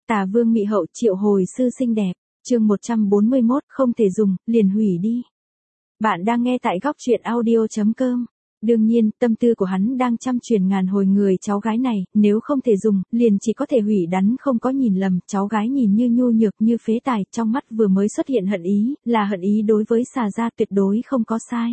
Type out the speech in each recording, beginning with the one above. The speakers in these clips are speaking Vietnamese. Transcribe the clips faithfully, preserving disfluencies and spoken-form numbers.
Tà vương mị hậu triệu hồi sư xinh đẹp, chương một trăm bốn mươi mốt, không thể dùng, liền hủy đi. Bạn đang nghe tại góc truyện audio chấm com. Đương nhiên, tâm tư của hắn đang trăm truyền ngàn hồi người cháu gái này, nếu không thể dùng, liền chỉ có thể hủy đắn không có nhìn lầm, cháu gái nhìn như nhu nhược như phế tài, trong mắt vừa mới xuất hiện hận ý, là hận ý đối với xà gia tuyệt đối không có sai.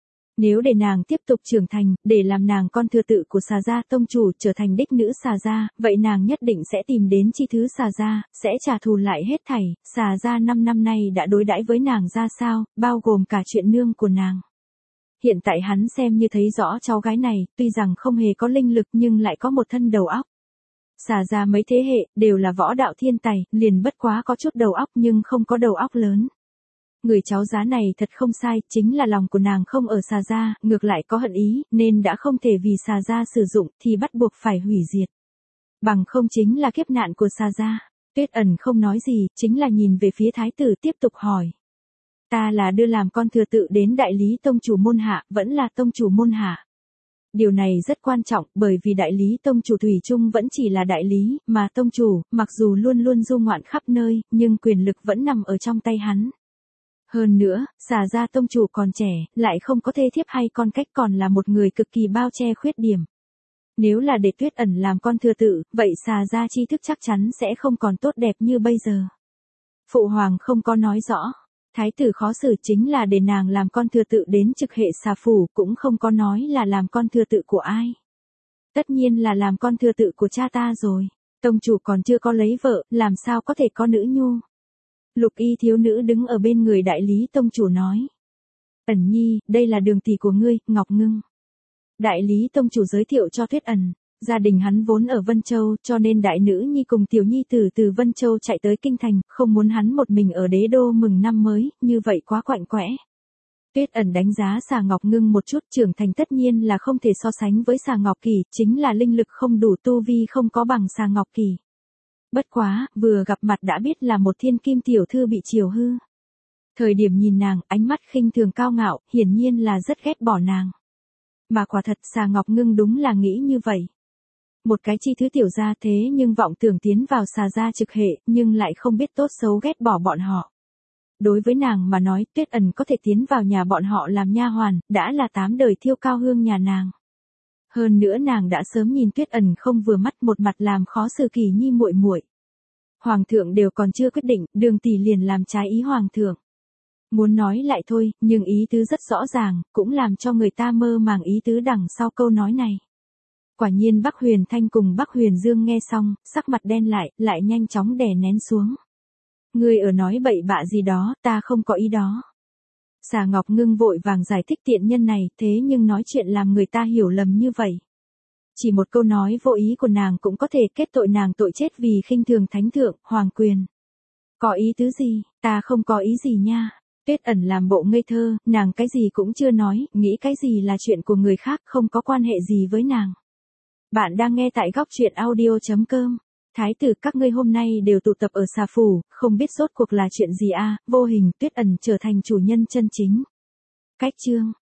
Nếu để nàng tiếp tục trưởng thành, để làm nàng con thừa tự của xà gia tông chủ trở thành đích nữ xà gia, vậy nàng nhất định sẽ tìm đến chi thứ xà gia, sẽ trả thù lại hết thảy, xà gia năm năm nay đã đối đãi với nàng ra sao, bao gồm cả chuyện nương của nàng. Hiện tại hắn xem như thấy rõ cháu gái này, tuy rằng không hề có linh lực nhưng lại có một thân đầu óc. Xà gia mấy thế hệ, đều là võ đạo thiên tài, liền bất quá có chút đầu óc nhưng không có đầu óc lớn. Người cháu giá này thật không sai, chính là lòng của nàng không ở xà gia, ngược lại có hận ý, nên đã không thể vì xà gia sử dụng, thì bắt buộc phải hủy diệt. Bằng không chính là kiếp nạn của xà gia. Tuyết ẩn không nói gì, chính là nhìn về phía thái tử tiếp tục hỏi. Ta là đưa làm con thừa tự đến đại lý tông chủ môn hạ, vẫn là tông chủ môn hạ. Điều này rất quan trọng, bởi vì đại lý tông chủ thủy chung vẫn chỉ là đại lý, mà tông chủ, mặc dù luôn luôn du ngoạn khắp nơi, nhưng quyền lực vẫn nằm ở trong tay hắn. Hơn nữa, xà gia tông chủ còn trẻ, lại không có thê thiếp hay con cách, còn là một người cực kỳ bao che khuyết điểm. Nếu là để Tuyết ẩn làm con thừa tự, vậy xà gia tri thức chắc chắn sẽ không còn tốt đẹp như bây giờ. Phụ hoàng không có nói rõ. Thái tử khó xử chính là để nàng làm con thừa tự đến trực hệ xà phủ, cũng không có nói là làm con thừa tự của ai. Tất nhiên là làm con thừa tự của cha ta rồi. Tông chủ còn chưa có lấy vợ, làm sao có thể có nữ nhu. Lục y thiếu nữ đứng ở bên người đại lý tông chủ nói. Ẩn nhi, đây là đường tỷ của ngươi, Ngọc Ngưng. Đại lý tông chủ giới thiệu cho Tuyết ẩn. Gia đình hắn vốn ở Vân Châu, cho nên đại nữ nhi cùng tiểu nhi tử từ Vân Châu chạy tới Kinh Thành, không muốn hắn một mình ở đế đô mừng năm mới, như vậy quá quạnh quẽ. Tuyết ẩn đánh giá xà Ngọc Ngưng một chút, trưởng thành tất nhiên là không thể so sánh với xà Ngọc Kỳ, chính là linh lực không đủ, tu vi không có bằng xà Ngọc Kỳ. Bất quá, vừa gặp mặt đã biết là một thiên kim tiểu thư bị chiều hư. Thời điểm nhìn nàng, ánh mắt khinh thường cao ngạo, hiển nhiên là rất ghét bỏ nàng. Mà quả thật xà Ngọc Ngưng đúng là nghĩ như vậy. Một cái chi thứ tiểu gia thế nhưng vọng tưởng tiến vào xà gia trực hệ, nhưng lại không biết tốt xấu ghét bỏ bọn họ. Đối với nàng mà nói, Tuyết ẩn có thể tiến vào nhà bọn họ làm nha hoàn, đã là tám đời thiêu cao hương nhà nàng. Hơn nữa nàng đã sớm nhìn Tuyết ẩn không vừa mắt, một mặt làm khó xử Kỳ Nhi muội muội. Hoàng thượng đều còn chưa quyết định, Đường tỷ liền làm trái ý hoàng thượng. Muốn nói lại thôi, nhưng ý tứ rất rõ ràng, cũng làm cho người ta mơ màng ý tứ đằng sau câu nói này. Quả nhiên Bắc Huyền Thanh cùng Bắc Huyền Dương nghe xong, sắc mặt đen lại, lại nhanh chóng đè nén xuống. Ngươi ở nói bậy bạ gì đó, ta không có ý đó. Xà Ngọc Ngưng vội vàng giải thích tiện nhân này, thế nhưng nói chuyện làm người ta hiểu lầm như vậy. Chỉ một câu nói vô ý của nàng cũng có thể kết tội nàng tội chết vì khinh thường thánh thượng, hoàng quyền. Có ý tứ gì, ta không có ý gì nha. Tuyết ẩn làm bộ ngây thơ, nàng cái gì cũng chưa nói, nghĩ cái gì là chuyện của người khác, không có quan hệ gì với nàng. Bạn đang nghe tại góc truyện audio chấm com. Thái tử các ngươi hôm nay đều tụ tập ở xà phủ, không biết rốt cuộc là chuyện gì a? À, vô hình Tuyết ẩn trở thành chủ nhân chân chính. Cách chương,